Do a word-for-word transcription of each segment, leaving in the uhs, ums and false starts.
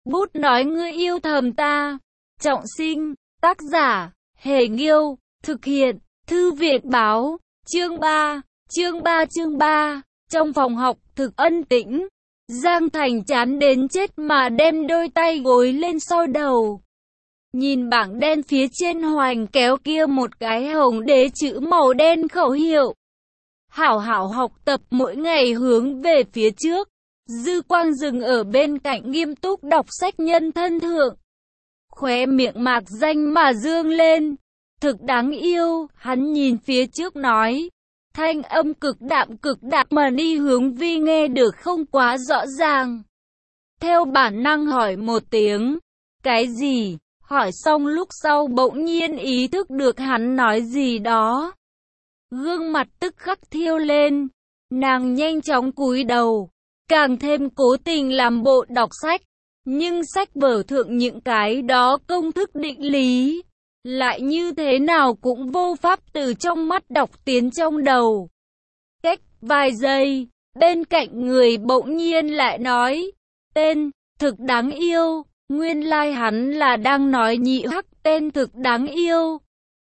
Bút nói ngươi yêu thầm ta. Trọng sinh, tác giả, Hề Nghiêu, thực hiện, Thư viện Báo, chương ba, chương ba chương ba, trong phòng học thực ân tĩnh, Giang Thành chán đến chết mà đem đôi tay gối lên sau đầu. Nhìn bảng đen phía trên hoành kéo kia một cái hồng đế chữ màu đen khẩu hiệu. Hảo hảo học tập mỗi ngày hướng về phía trước. Dư Quang dừng ở bên cạnh nghiêm túc đọc sách nhân thân thượng. Khóe miệng mạc danh mà dương lên. Thực đáng yêu, hắn nhìn phía trước nói. Thanh âm cực đạm cực đạm mà đi hướng Vi nghe được không quá rõ ràng. Theo bản năng hỏi một tiếng. Cái gì? Hỏi xong lúc sau bỗng nhiên ý thức được hắn nói gì đó. Gương mặt tức khắc thiêu lên. Nàng nhanh chóng cúi đầu. Càng thêm cố tình làm bộ đọc sách. Nhưng sách vở thượng những cái đó công thức định lý. Lại như thế nào cũng vô pháp từ trong mắt đọc tiến trong đầu. Cách vài giây, bên cạnh người bỗng nhiên lại nói. Tên, thực đáng yêu. Nguyên lai like hắn là đang nói Nhị Hắc tên thực đáng yêu.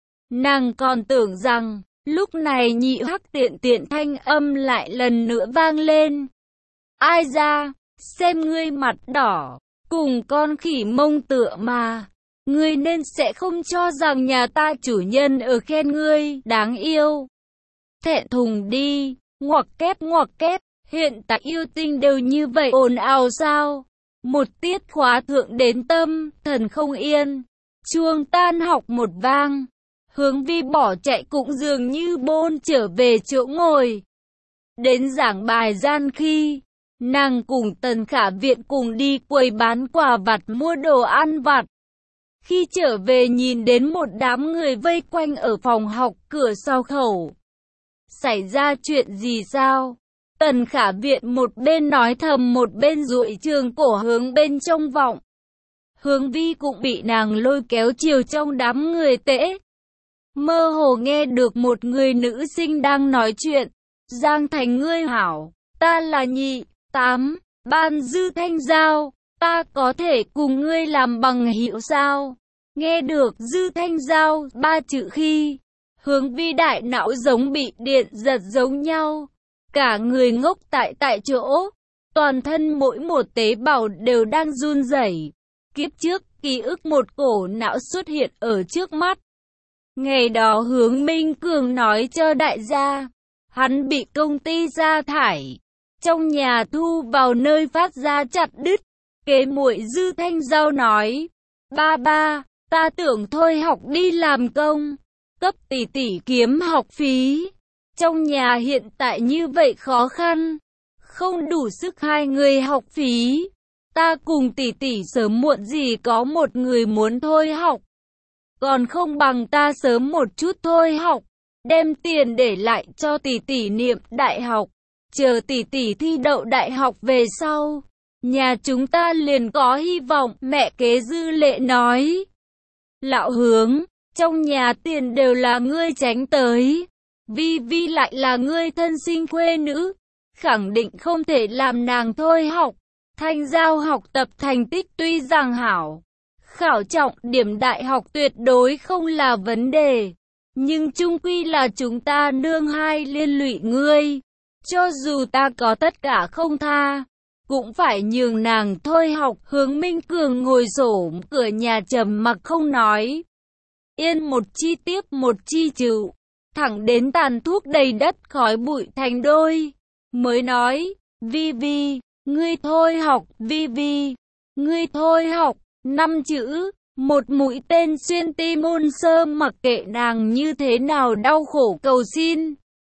Nàng còn tưởng rằng, lúc này Nhị Hắc tiện tiện thanh âm lại lần nữa vang lên. Ai ra, xem ngươi mặt đỏ, cùng con khỉ mông tựa mà. Ngươi nên sẽ không cho rằng nhà ta chủ nhân ở khen ngươi, đáng yêu. Thẹn thùng đi, ngoặc kép ngoặc kép, hiện tại yêu tinh đều như vậy ồn ào sao? Một tiết khóa thượng đến tâm, thần không yên. Chuông tan học một vang. Hướng Vi bỏ chạy cũng dường như bôn trở về chỗ ngồi. Đến giảng bài gian khi, nàng cùng Tần Khả Viện cùng đi quầy bán quà vặt mua đồ ăn vặt. Khi trở về nhìn đến một đám người vây quanh ở phòng học cửa sau khẩu. Xảy ra chuyện gì sao? Tần Khả Viện một bên nói thầm một bên duỗi trường cổ hướng bên trong vọng. Hướng Vi cũng bị nàng lôi kéo chiều trong đám người tễ. Mơ hồ nghe được một người nữ sinh đang nói chuyện. Giang Thành ngươi hảo, ta là Nhị, tám, ban Dư Thanh Giao, ta có thể cùng ngươi làm bằng hữu sao? Nghe được Dư Thanh Giao ba chữ khi, Hướng Vi đại não giống bị điện giật giống nhau. Cả người ngốc tại tại chỗ, toàn thân mỗi một tế bào đều đang run rẩy. Kiếp trước, ký ức một cổ não xuất hiện ở trước mắt. Ngày đó Hướng Minh Cường nói cho đại gia, hắn bị công ty sa thải. Trong nhà thu vào nơi phát ra chặt đứt. Kế muội Dư Thanh Giao nói, ba ba, ta tưởng thôi học đi làm công, cấp tỷ tỷ kiếm học phí. Trong nhà hiện tại như vậy khó khăn, không đủ sức hai người học phí. Ta cùng tỷ tỷ sớm muộn gì có một người muốn thôi học. Còn không bằng ta sớm một chút thôi học, đem tiền để lại cho tỷ tỷ niệm đại học. Chờ tỷ tỷ thi đậu đại học về sau, nhà chúng ta liền có hy vọng, mẹ kế Dư Lệ nói. Lão Hướng, trong nhà tiền đều là ngươi tránh tới. Vi Vi lại là ngươi thân sinh khuê nữ, khẳng định không thể làm nàng thôi học. Thanh Giao học tập thành tích tuy rằng hảo, khảo trọng điểm đại học tuyệt đối không là vấn đề, nhưng chung quy là chúng ta nương hai liên lụy ngươi. Cho dù ta có tất cả không tha, cũng phải nhường nàng thôi học. Hướng Minh Cường ngồi xổm cửa nhà trầm mặc không nói. Yên một chi tiếp một chi chịu, thẳng đến tàn thuốc đầy đất khói bụi thành đôi, mới nói, Vi Vi, ngươi thôi học, Vi Vi, ngươi thôi học, năm chữ, một mũi tên xuyên tim ôn sơ mặc kệ nàng như thế nào đau khổ cầu xin.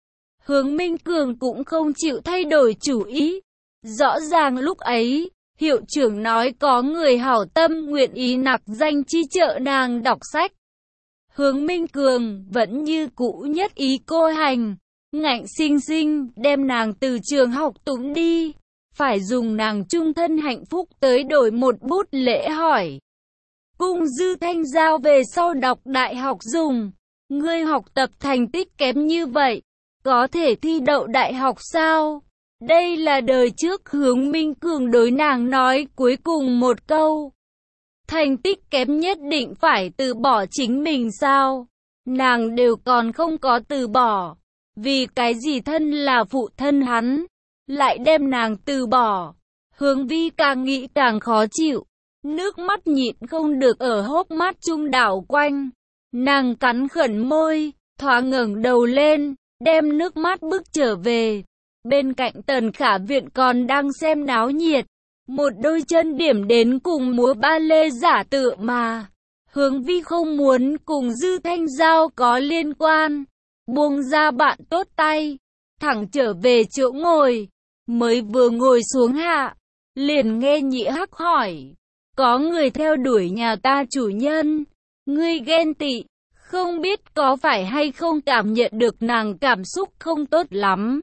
Hướng Minh Cường cũng không chịu thay đổi chủ ý. Rõ ràng lúc ấy, hiệu trưởng nói có người hảo tâm nguyện ý nặc danh chi trợ nàng đọc sách. Hướng Minh Cường vẫn như cũ nhất ý cô hành, ngạnh sinh sinh đem nàng từ trường học túng đi, phải dùng nàng chung thân hạnh phúc tới đổi một bút lễ hỏi. Cùng Dư Thanh Giao về sau đọc đại học dùng, ngươi học tập thành tích kém như vậy, có thể thi đậu đại học sao? Đây là đời trước Hướng Minh Cường đối nàng nói cuối cùng một câu. Thành tích kém nhất định phải từ bỏ chính mình sao? Nàng đều còn không có từ bỏ. Vì cái gì thân là phụ thân hắn, lại đem nàng từ bỏ. Hướng Vi càng nghĩ càng khó chịu. Nước mắt nhịn không được ở hốc mắt trung đảo quanh. Nàng cắn khẩn môi, thoáng ngẩng đầu lên, đem nước mắt bước trở về. Bên cạnh Tần Khả Viện còn đang xem náo nhiệt. Một đôi chân điểm đến cùng múa ba lê giả tựa mà. Hướng Vi không muốn cùng Dư Thanh Giao có liên quan. Buông ra bạn tốt tay, thẳng trở về chỗ ngồi. Mới vừa ngồi xuống hạ, liền nghe Nhị Hắc hỏi. Có người theo đuổi nhà ta chủ nhân. Ngươi ghen tị, không biết có phải hay không cảm nhận được nàng cảm xúc không tốt lắm.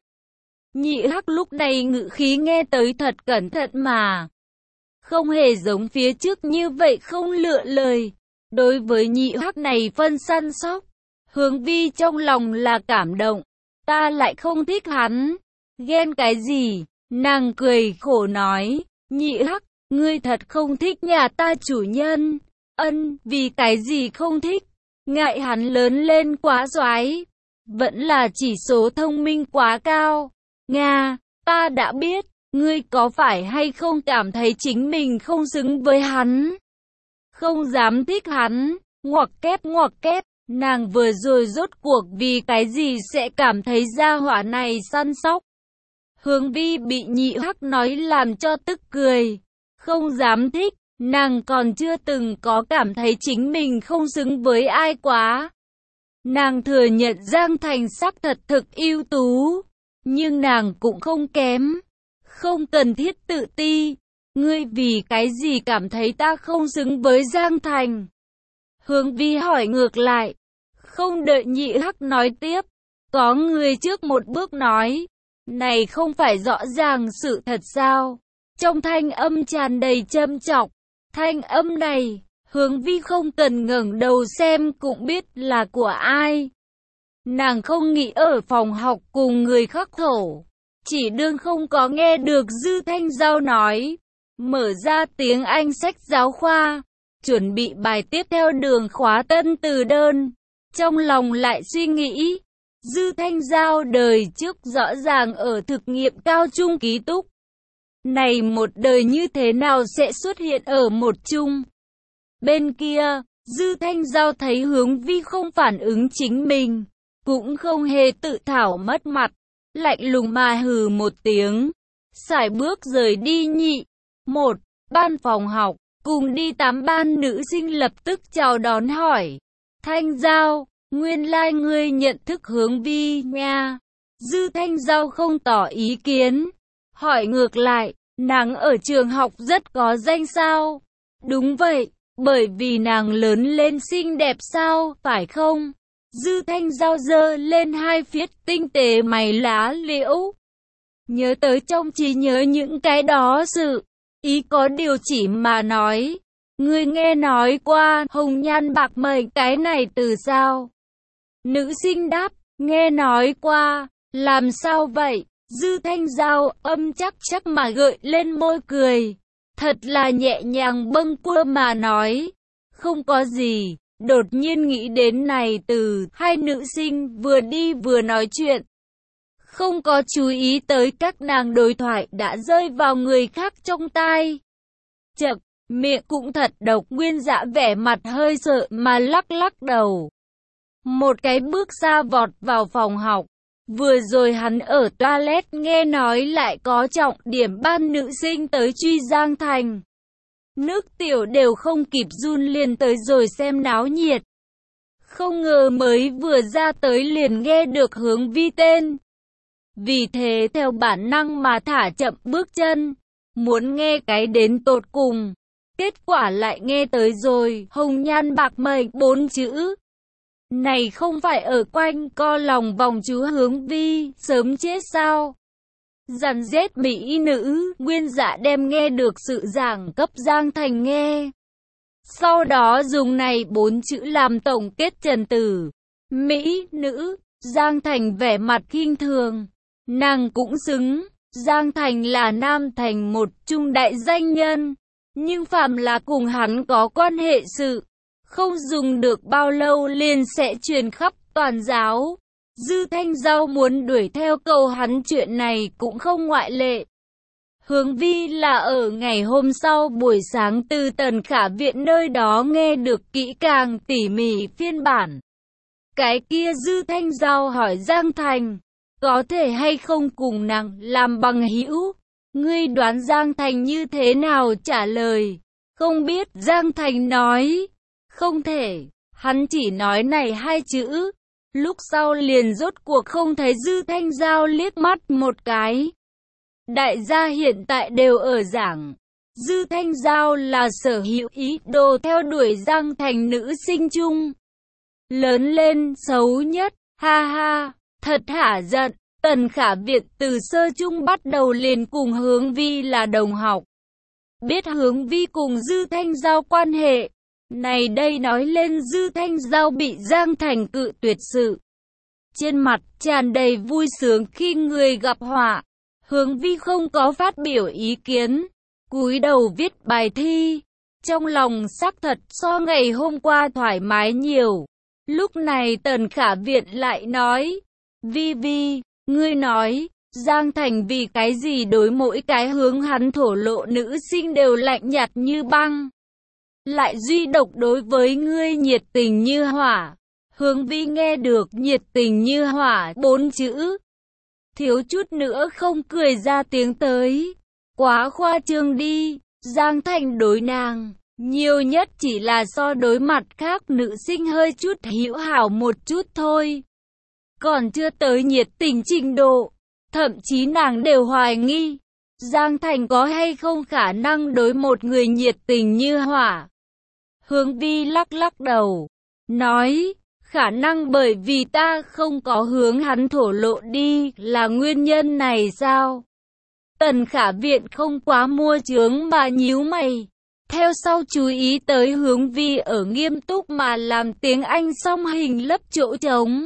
Nhị Hắc lúc này ngữ khí nghe tới thật cẩn thận mà. Không hề giống phía trước như vậy không lựa lời. Đối với Nhị Hắc này phân săn sóc, Hướng Vi trong lòng là cảm động. Ta lại không thích hắn. Ghen cái gì? Nàng cười khổ nói. Nhị Hắc, ngươi thật không thích nhà ta chủ nhân. Ân, vì cái gì không thích? Ngại hắn lớn lên quá doái. Vẫn là chỉ số thông minh quá cao. Nga, ta đã biết. Ngươi có phải hay không cảm thấy chính mình không xứng với hắn? Không dám thích hắn. Ngoặc kép ngoặc kép. Nàng vừa rồi rốt cuộc vì cái gì sẽ cảm thấy gia hỏa này săn sóc. Hướng Vi bị Nhị Hắc nói làm cho tức cười. Không dám thích. Nàng còn chưa từng có cảm thấy chính mình không xứng với ai quá. Nàng thừa nhận Giang Thành sắc thật thực ưu tú. Nhưng nàng cũng không kém. Không cần thiết tự ti. Ngươi vì cái gì cảm thấy ta không xứng với Giang Thành? Hướng Vi hỏi ngược lại. Không đợi Nhị Hắc nói tiếp. Có người trước một bước nói. Này không phải rõ ràng sự thật sao? Trong thanh âm tràn đầy châm chọc. Thanh âm này, Hướng Vi không cần ngẩng đầu xem cũng biết là của ai. Nàng không nghĩ ở phòng học cùng người khắc khẩu. Chỉ đương không có nghe được Dư Thanh Giao nói. Mở ra tiếng Anh sách giáo khoa. Chuẩn bị bài tiếp theo đường khóa tân từ đơn. Trong lòng lại suy nghĩ. Dư Thanh Giao đời trước rõ ràng ở thực nghiệm cao trung ký túc. Này một đời như thế nào sẽ xuất hiện ở một chung? Bên kia, Dư Thanh Giao thấy Hướng Vi không phản ứng chính mình. Cũng không hề tự thảo mất mặt. Lạnh lùng mà hừ một tiếng. Sải bước rời đi nhị. Một, ban phòng học. Cùng đi tám ban nữ sinh lập tức chào đón hỏi. Thanh Giao, nguyên lai like ngươi nhận thức Hướng Vi nha. Dư Thanh Giao không tỏ ý kiến. Hỏi ngược lại, nàng ở trường học rất có danh sao? Đúng vậy, bởi vì nàng lớn lên xinh đẹp sao, phải không? Dư Thanh Giao giơ lên hai phiết tinh tế mày lá liễu. Nhớ tới trong trí nhớ những cái đó sự. Ý có điều chỉ mà nói. Ngươi nghe nói qua hồng nhan bạc mệnh cái này từ sao? Nữ sinh đáp, nghe nói qua. Làm sao vậy? Dư Thanh Giao âm chắc chắc mà gợi lên môi cười. Thật là nhẹ nhàng bâng quơ mà nói. Không có gì. Đột nhiên nghĩ đến này từ hai nữ sinh vừa đi vừa nói chuyện. Không có chú ý tới các nàng đối thoại đã rơi vào người khác trong tai. Chậc, miệng cũng thật độc. Nguyên Dạ vẻ mặt hơi sợ mà lắc lắc đầu. Một cái bước xa vọt vào phòng học. Vừa rồi hắn ở toilet nghe nói lại có trọng điểm ban nữ sinh tới truy Giang Thành. Nước tiểu đều không kịp run liền tới rồi xem náo nhiệt. Không ngờ mới vừa ra tới liền nghe được Hướng Vi tên. Vì thế theo bản năng mà thả chậm bước chân. Muốn nghe cái đến tột cùng. Kết quả lại nghe tới rồi hồng nhan bạc mệnh bốn chữ. Này không phải ở quanh co lòng vòng chú Hướng Vi, sớm chết sao? Dằn dết mỹ nữ, Nguyên Dạ đem nghe được sự giảng cấp Giang Thành nghe. Sau đó dùng này bốn chữ làm tổng kết trần tử. Mỹ, nữ, Giang Thành vẻ mặt khinh thường. Nàng cũng xứng, Giang Thành là Nam Thành một trung đại danh nhân, nhưng phàm là cùng hắn có quan hệ sự, không dùng được bao lâu liền sẽ truyền khắp toàn giáo. Dư Thanh Giao muốn đuổi theo cầu hắn chuyện này cũng không ngoại lệ. Hướng Vi là ở ngày hôm sau buổi sáng từ Tần Khả Viện nơi đó nghe được kỹ càng tỉ mỉ phiên bản. Cái kia Dư Thanh Giao hỏi Giang Thành, có thể hay không cùng nàng làm bằng hữu? Ngươi đoán Giang Thành như thế nào trả lời? Không biết, Giang Thành nói. Không thể, hắn chỉ nói này hai chữ. Lúc sau liền rốt cuộc không thấy Dư Thanh Giao liếc mắt một cái. Đại gia hiện tại đều ở giảng, Dư Thanh Giao là sở hữu ý đồ theo đuổi Giang Thành nữ sinh chung. Lớn lên xấu nhất, ha ha, thật hả giận. Tần Khả Viện từ sơ chung bắt đầu liền cùng Hướng Vi là đồng học. Biết Hướng Vi cùng Dư Thanh Giao quan hệ, này đây nói lên Dư Thanh Giao bị Giang Thành cự tuyệt sự. Trên mặt tràn đầy vui sướng khi người gặp họa. Hướng Vi không có phát biểu ý kiến, cúi đầu viết bài thi. Trong lòng xác thật so ngày hôm qua thoải mái nhiều. Lúc này Tần Khả Viện lại nói, Vi Vi, ngươi nói, Giang Thành vì cái gì đối mỗi cái hướng hắn thổ lộ nữ sinh đều lạnh nhạt như băng, lại duy độc đối với ngươi nhiệt tình như hỏa. Hướng Vi nghe được nhiệt tình như hỏa bốn chữ, thiếu chút nữa không cười ra tiếng tới. Quá khoa trương đi, Giang Thành đối nàng, nhiều nhất chỉ là so đối mặt khác nữ sinh hơi chút hữu hảo một chút thôi. Còn chưa tới nhiệt tình trình độ, thậm chí nàng đều hoài nghi, Giang Thành có hay không khả năng đối một người nhiệt tình như hỏa. Hướng Vi lắc lắc đầu, nói, khả năng bởi vì ta không có hướng hắn thổ lộ đi, là nguyên nhân này sao? Tần Khả Viện không quá mua chướng mà nhíu mày. Theo sau chú ý tới Hướng Vi ở nghiêm túc mà làm tiếng Anh song hình lấp chỗ trống.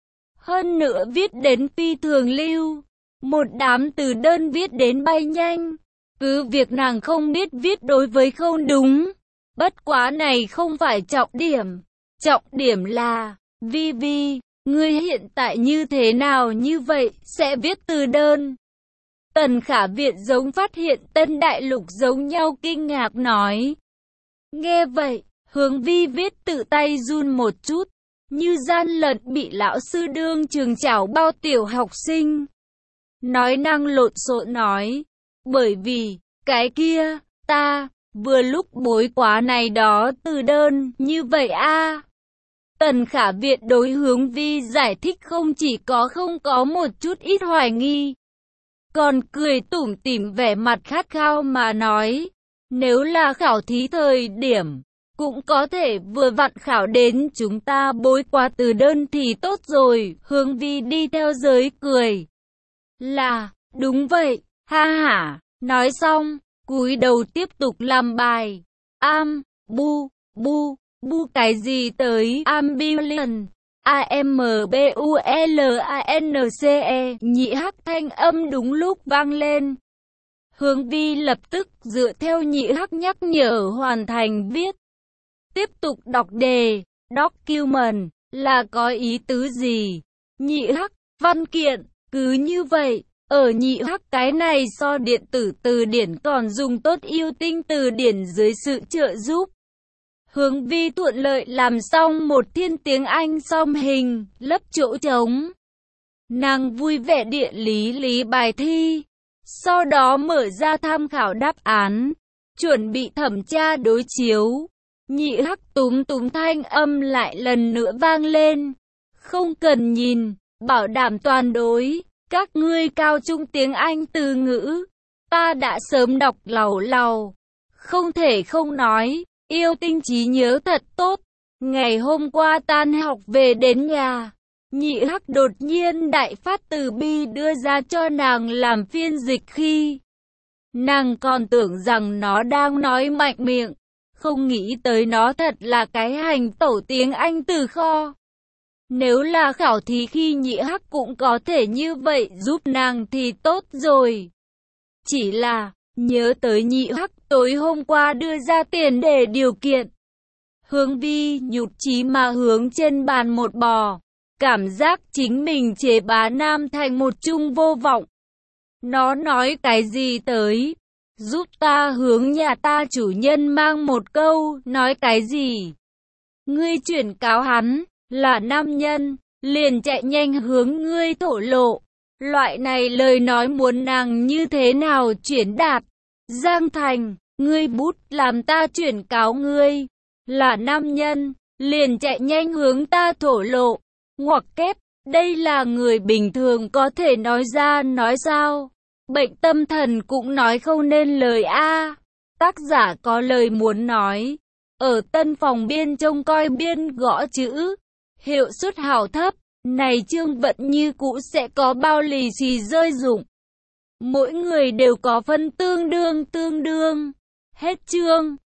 Hơn nữa viết đến phi thường lưu, một đám từ đơn viết đến bay nhanh. Cứ việc nàng không biết viết đối với không đúng. Bất quá này không phải trọng điểm. Trọng điểm là, Vi Vi, ngươi hiện tại như thế nào như vậy, sẽ viết từ đơn. Tần Khả Viện giống phát hiện tân đại lục giống nhau kinh ngạc nói. Nghe vậy, Hướng Vi viết tự tay run một chút, như gian lận bị lão sư đương trường chảo bao tiểu học sinh. Nói năng lộn xộn nói, bởi vì, cái kia, ta, vừa lúc bối quá này đó từ đơn, như vậy a. Tần Khả Viện đối Hướng Vi giải thích không chỉ có không có một chút ít hoài nghi, còn cười tủm tỉm vẻ mặt khát khao mà nói, nếu là khảo thí thời điểm, cũng có thể vừa vặn khảo đến chúng ta bối qua từ đơn thì tốt rồi. Hướng Vi đi theo giới cười. Là, đúng vậy, ha hả, nói xong, cúi đầu tiếp tục làm bài. Am, bu, bu, bu cái gì tới ambilion. A M B U L A N C E, nhị hắc thanh âm đúng lúc vang lên. Hướng Vi lập tức dựa theo nhị hắc nhắc nhở hoàn thành viết. Tiếp tục đọc đề, document, là có ý tứ gì? Nhị hắc, văn kiện, cứ như vậy, ở nhị hắc cái này so điện tử từ điển còn dùng tốt yêu tinh từ điển dưới sự trợ giúp. Hướng Vi thuận lợi làm xong một thiên tiếng Anh song hình, lấp chỗ trống. Nàng vui vẻ địa lý lý bài thi, sau đó mở ra tham khảo đáp án, chuẩn bị thẩm tra đối chiếu. Nhị hắc túm túm thanh âm lại lần nữa vang lên. Không cần nhìn, bảo đảm toàn đối, các ngươi cao trung tiếng Anh từ ngữ, ta đã sớm đọc lầu lầu. Không thể không nói, yêu tinh trí nhớ thật tốt. Ngày hôm qua tan học về đến nhà, nhị hắc đột nhiên đại phát từ bi đưa ra cho nàng làm phiên dịch khi nàng còn tưởng rằng nó đang nói mạnh miệng, không nghĩ tới nó thật là cái hành tẩu tiếng Anh từ kho. Nếu là khảo thí khi nhị hắc cũng có thể như vậy giúp nàng thì tốt rồi. Chỉ là, nhớ tới nhị hắc tối hôm qua đưa ra tiền để điều kiện. Hướng Vi nhụt chí mà hướng trên bàn một bò. Cảm giác chính mình chế bá Nam Thành một chung vô vọng. Nó nói cái gì tới? Giúp ta hướng nhà ta chủ nhân mang một câu, nói cái gì? Ngươi chuyển cáo hắn, là nam nhân, liền chạy nhanh hướng ngươi thổ lộ. Loại này lời nói muốn nàng như thế nào chuyển đạt? Giang Thành, ngươi bút làm ta chuyển cáo ngươi, là nam nhân, liền chạy nhanh hướng ta thổ lộ. Ngoặc kép, đây là người bình thường có thể nói ra nói sao? Bệnh tâm thần cũng nói không nên lời a. Tác giả có lời muốn nói. Ở tân phòng biên trông coi biên gõ chữ. Hiệu suất hảo thấp. Này chương vận như cũ sẽ có bao lì xì rơi rụng. Mỗi người đều có phân tương đương tương đương. Hết chương.